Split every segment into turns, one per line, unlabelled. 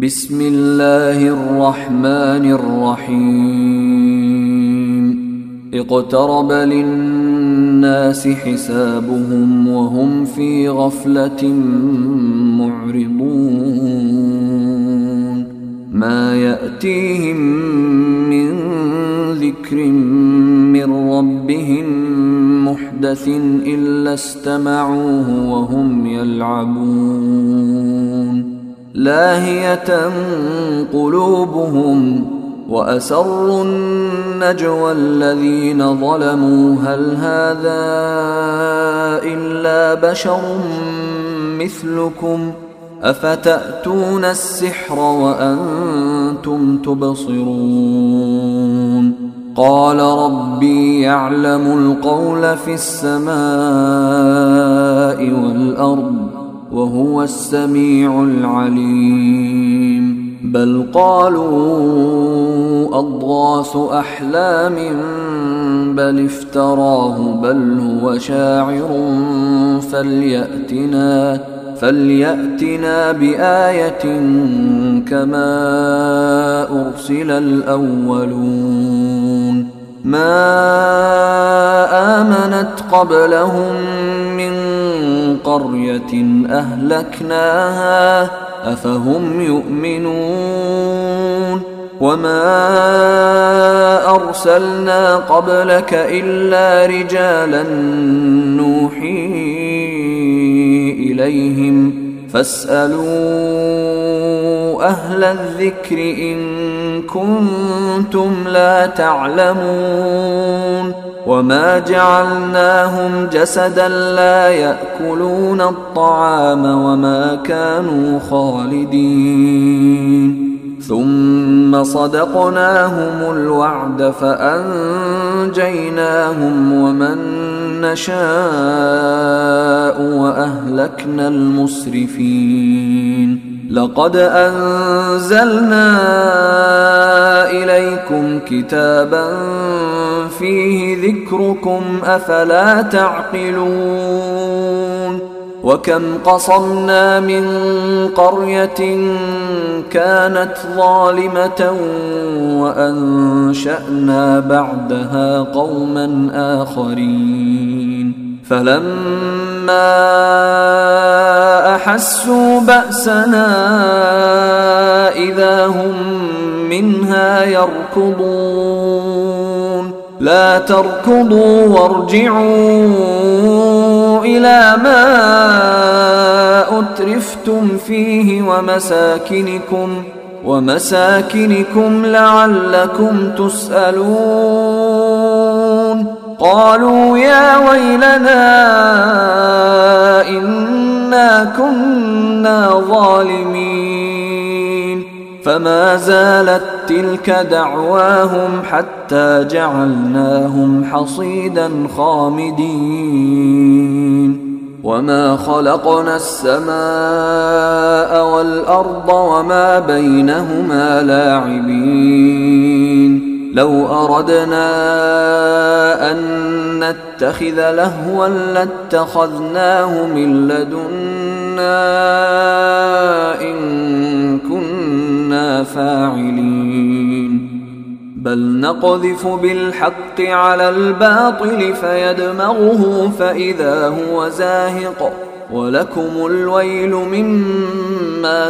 بسم الله الرحمن الرحيم اقترب للناس حسابهم وهم في غفلة معرضون ما يأتيهم من ذكر من ربهم محدث إلا استمعوه وهم يلعبون لاهية قلوبهم وأسروا النجوى الذين ظلموا هل هذا إلا بشر مثلكم أفتأتون السحر وأنتم تبصرون قال ربي يعلم القول في السماء والأرض وهو السميع العليم بل قالوا أضغاث أحلام بل افتراه بل هو شاعر فليأتنا بآية كما أرسل الأولون ما آمنت قبلهم من قرية أهلكناها أفهم يؤمنون وما أرسلنا قبلك إلا رجالا نوحي إليهم فاسألوا أهل الذكر إن كنتم لا تعلمون وما جعلناهم جسدا لا يأكلون الطعام وما كانوا خالدين ثم صدقناهم الوعد فأنجيناهم ومن نشاء وأهلكنا المسرفين لقد أنزلنا إليكم كتابا فيه ذكركم أفلا تعقلون وكم قصمنا من قرية كانت ظالمة وأنشأنا بعدها قوما آخرين فلما أحسوا بأسنا إذا هم منها يركضون لا تركضوا وارجعوا إلى ما أترفتم فيه ومساكنكم لعلكم تسألون قالوا يا ويلنا إنا كنا ظالمين فما زالت تلك دعواهم حتى جعلناهم حصيدا خامدين وما خلقنا السماء والأرض وما بينهما لاعبين لو أردنا أن نتخذ لهوا لاتخذناه من لدنا إن كنا فاعلين بل نقذف بالحق على الباطل فيدمغه فإذا هو زاهق ولكم الويل مما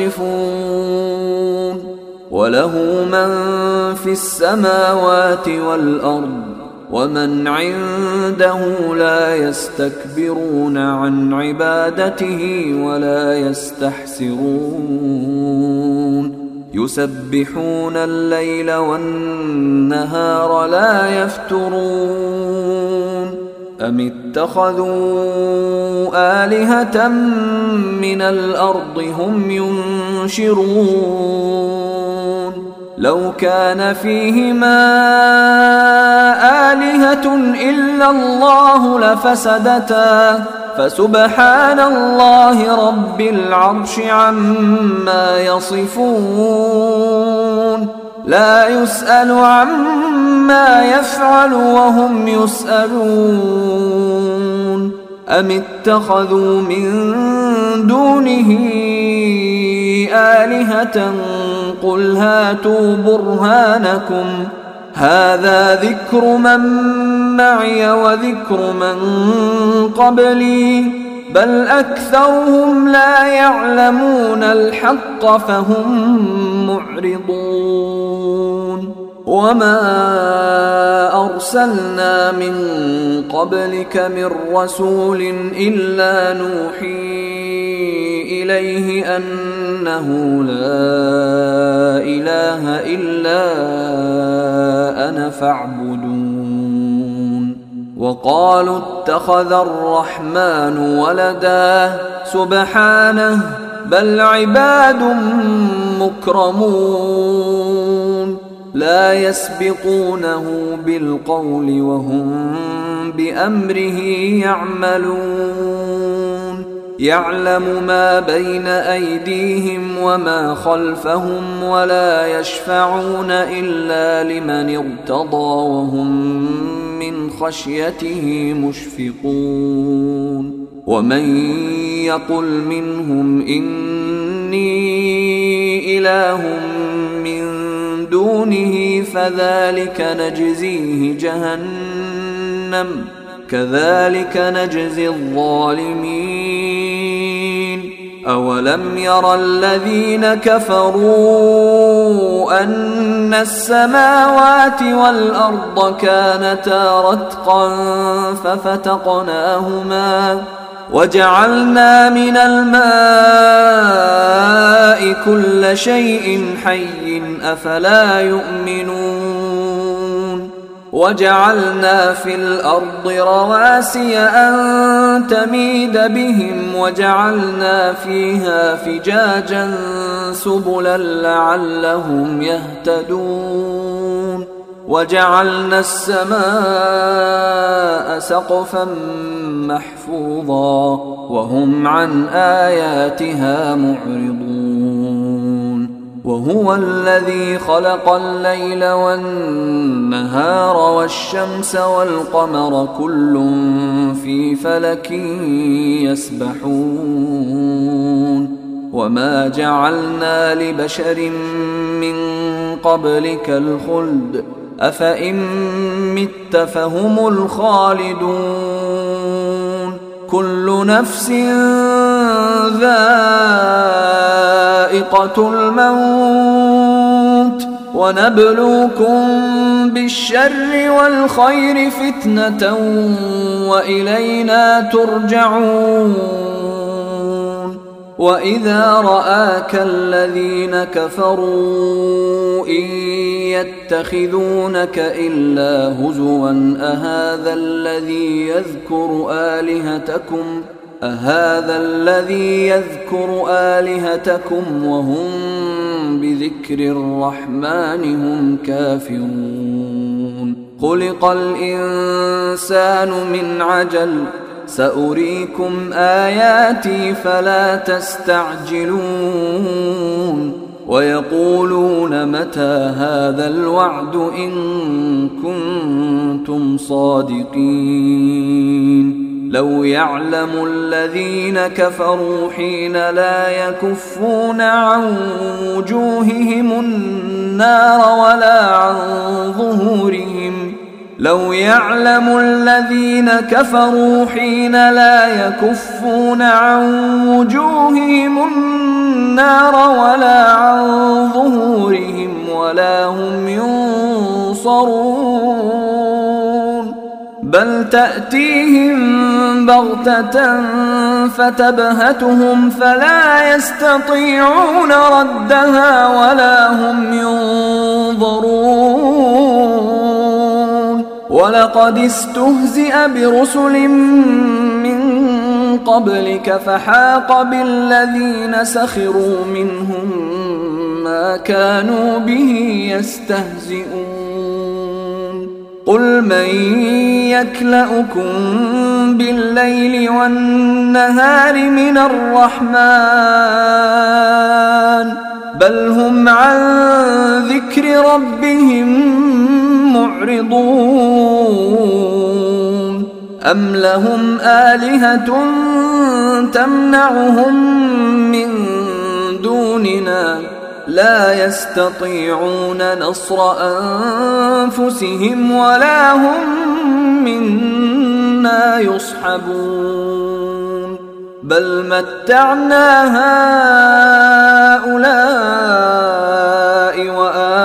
تصفون وله من في السماوات والأرض ومن عنده لا يستكبرون عن عبادته ولا يستحسرون يسبحون الليل والنهار لا يفترون أم اتخذوا آلهة من الأرض هم ينشرون لو كان فيهما آلهة إلا الله لفسدتا فسبحان الله رب العرش عما يصفون لا يسأل عما يفعل وهم يسألون أم اتخذوا من دونه آلهة قل هاتوا برهانكم هذا ذكر من معي وذكر من قبلي بل أكثرهم لا يعلمون الحق فهم معرضون وما أرسلنا من قبلك من رسول إلا نوحي إليه أنه لا إله إلا أنا فاعبدون وقالوا اتخذ الرحمن ولدا سبحانه بل عباد مكرمون لا يسبقونه بالقول وهم بأمره يعملون يعلم ما بين أيديهم وما خلفهم ولا يشفعون إلا لمن ارتضى وهم من خشيته مشفقون ومن يقل منهم إني إله من دونه فذلك نجزيه جهنم كذلك نجزي الظالمين أولم ير الذين كفروا أن السماوات والأرض كانتا رتقا ففتقناهما وجعلنا من الماء كل شيء حي أفلا يؤمنون وجعلنا في الأرض رواسي أن تميد بهم وجعلنا فيها فجاجا سبلا لعلهم يهتدون وجعلنا السماء سقفا محفوظا وهم عن آياتها معرضون وهو الذي خلق الليل والنهار والشمس والقمر كل في فلك يسبحون وما جعلنا لبشر من قبلك الخلد أفإن مت فهم الخالدون كل نفس ذائقة الموت ونبلوكم بالشر والخير فتنة وإلينا ترجعون وإذا رآك الذين كفروا إن يتخذونك إلا هزوا أهذا الذي يذكر آلهتكم وهم بذكر الرحمن هم كافرون خلق الإنسان من عجل سأريكم آياتي فلا تستعجلون ويقولون متى هذا الوعد إن كنتم صادقين لو يعلم الذين كفروا حين لا يكفون عن وجوههم النار ولا عن ظهورهم لو يعلم الذين كفروا حين لا يكفون عن وجوههم النار ولا عن ظهورهم ولا هم ينصرون بل تأتيهم بغتة فتبهتهم فلا يستطيعون ردها ولا هم ينظرون ولقد استهزئ برسل من قبلك فحاق بالذين سخروا منهم ما كانوا به يستهزئون قل من يكلؤكم بالليل والنهار من الرحمن بل هم عن ذكر ربهم معرضون أم لهم آلهة تمنعهم من دوننا لا يستطيعون نصر أنفسهم ولا هم منا يصحبون بل متعنا هؤلاء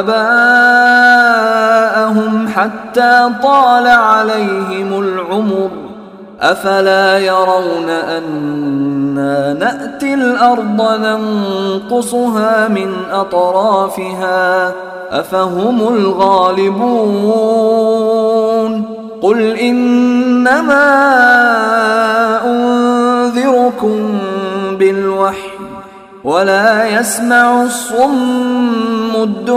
وآباءهم حتى طال عليهم العمر أفلا يرون أنا نأتي الأرض ننقصها من أطرافها أفهم الغالبون قل إنما أنذركم بالوحي ولا يسمع الصم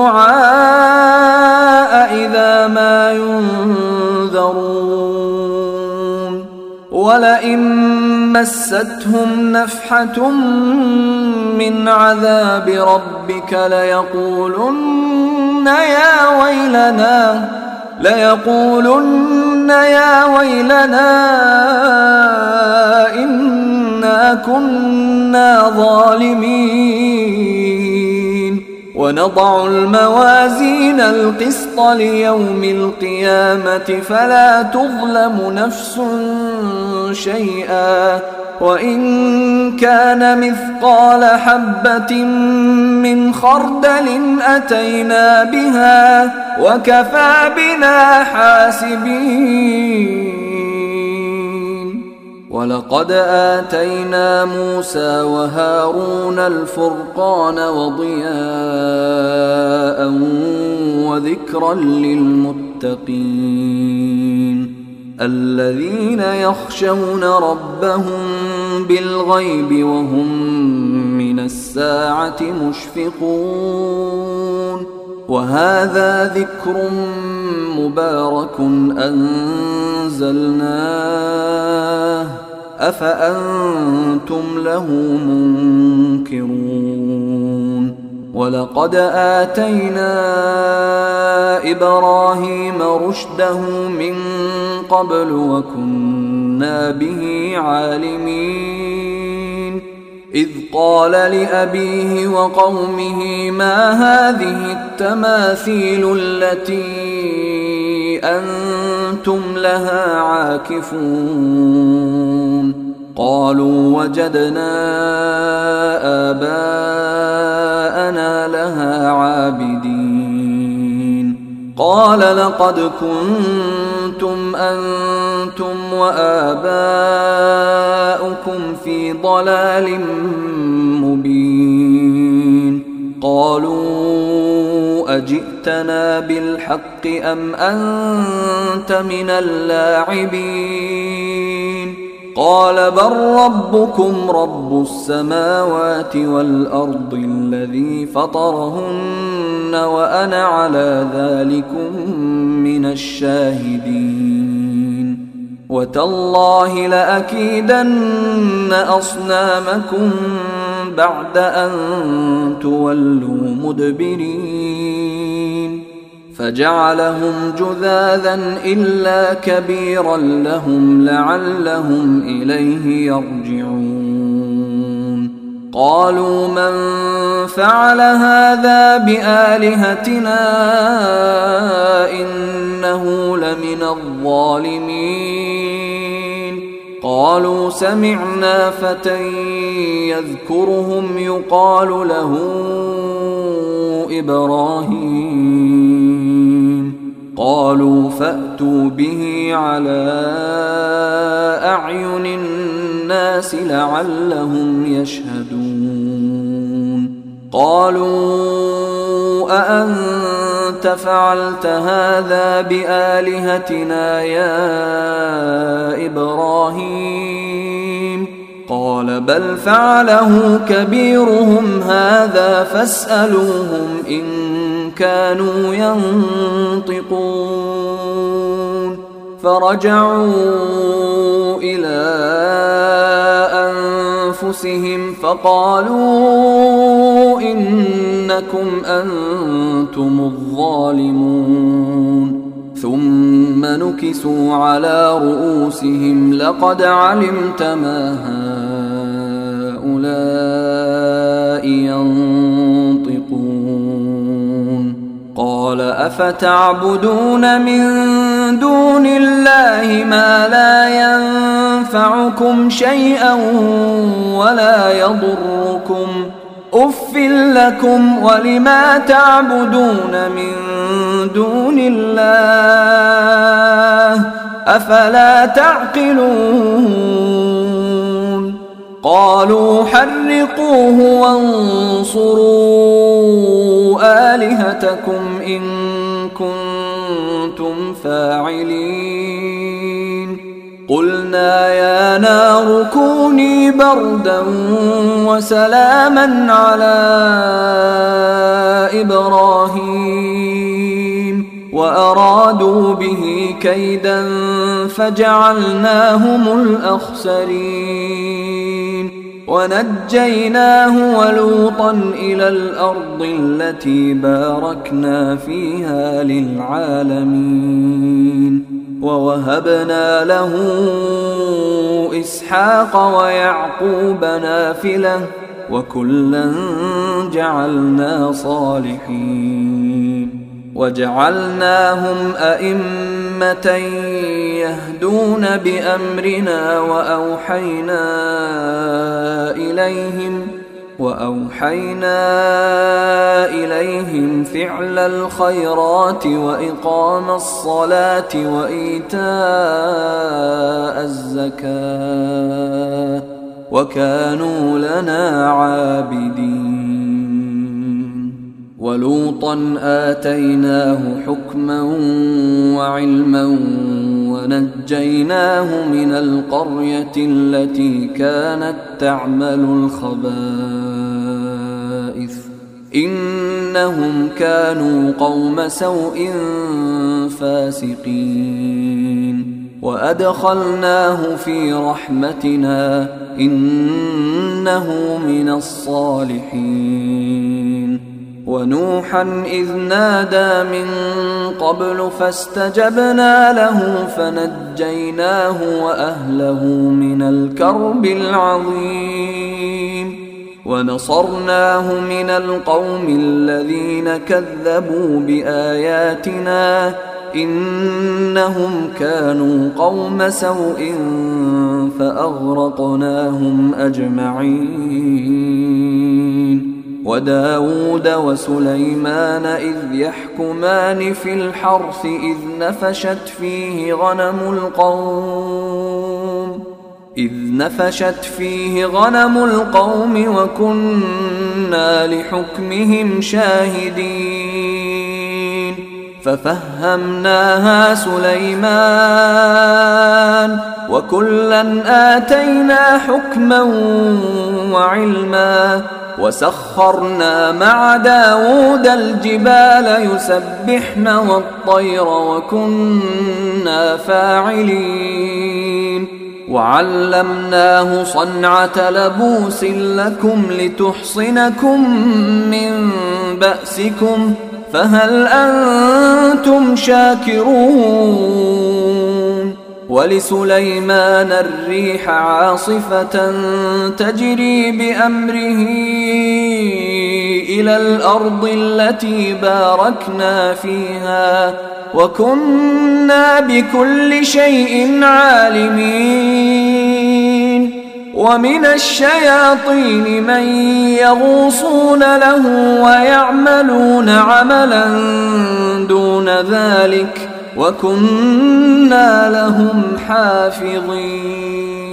الدعاء إذا ما ينذرون ولئن مستهم نفحة من عذاب ربك ليقولن يا ويلنا إنا كنا ظالمين ونضع الموازين القسط ليوم القيامة فلا تظلم نفس شيئا وإن كان مثقال حبة من خردل أتينا بها وكفى بنا حاسبين ولقد آتينا موسى وهارون الفرقان وضياء وذكرا للمتقين الذين يخشون ربهم بالغيب وهم من الساعة مشفقون وهذا ذكر مبارك أنزلناه أفأنتم له منكرون ولقد آتينا إبراهيم رشده من قبل وكنا به عالمين إذ قال لأبيه وقومه ما هذه التماثيل التي أنتم لها عاكفون قالوا وجدنا آباءنا لها عابدين قال لقد كنتم أنتم وآباؤكم في ضلال مبين قالوا أجئتنا بالحق أم أنت من اللاعبين قال بل ربكم رب السماوات والأرض الذي فطرهن وأنا على ذلكم من الشاهدين وتالله لأكيدن أصنامكم بعد أن تولوا مدبرين فجعلهم جذاذا إلا كبيرا لهم لعلهم إليه يرجعون قالوا من فعل هذا بآلهتنا إنه لمن الظالمين قالوا سمعنا فتى يذكرهم يقال له إبراهيم قالوا فأتوا به على أعين الناس لعلهم يشهدون قالوا أأنت فعلت هذا بآلهتنا يا إبراهيم قال بل فعله كبيرهم هذا فاسألوهم إن كانوا ينطقون فرجعوا إلى أنفسهم فقالوا إنكم أنتم الظالمون ثم نكسوا على رؤوسهم لقد علمت ما هؤلاء ينطقون قال أفتعبدون من دون الله ما لا ينفعكم شيئا ولا يضركم أف لكم ولما تعبدون من دون الله أفلا تعقلون قالوا حرقوه وانصروا آلهتكم إن كنتم فاعلين قلنا يا نار كوني بردا وسلاما على إبراهيم وأرادوا به كيدا فجعلناهم الأخسرين ونجيناه ولوطا إلى الأرض التي باركنا فيها للعالمين ووهبنا له إسحاق ويعقوب نافلة وكلا جعلنا صالحين وجعلناهم أئمة يهدون بأمرنا وأوحينا إليهم فعل الخيرات وإقام الصلاة وإيتاء الزكاة وكانوا لنا عابدين ولوطا آتيناه حكما وعلما ونجيناه من القرية التي كانت تعمل الخبائث إنهم كانوا قوم سوء فاسقين وأدخلناه في رحمتنا إنه من الصالحين ونوحا إذ نادى من قبل فاستجبنا له فنجيناه وأهله من الكرب العظيم ونصرناه من القوم الذين كذبوا بآياتنا إنهم كانوا قوم سوء فأغرقناهم أجمعين وداود وسليمان إذ يحكمان في الحرث إذ نفشت فيه غنم القوم وكنا لحكمهم شاهدين ففهمناها سليمان وكلا آتينا حكما وعلما وسخرنا مع داود الجبال يسبحن والطير وكنا فاعلين وعلمناه صنعة لبوس لكم لتحصنكم من بأسكم فهل أنتم شاكرون ولسليمان الريح عاصفة تجري بأمره إلى الأرض التي باركنا فيها وكنا بكل شيء عالمين ومن الشياطين من يغوصون له ويعملون عملا دون ذلك وكنا لهم حافظين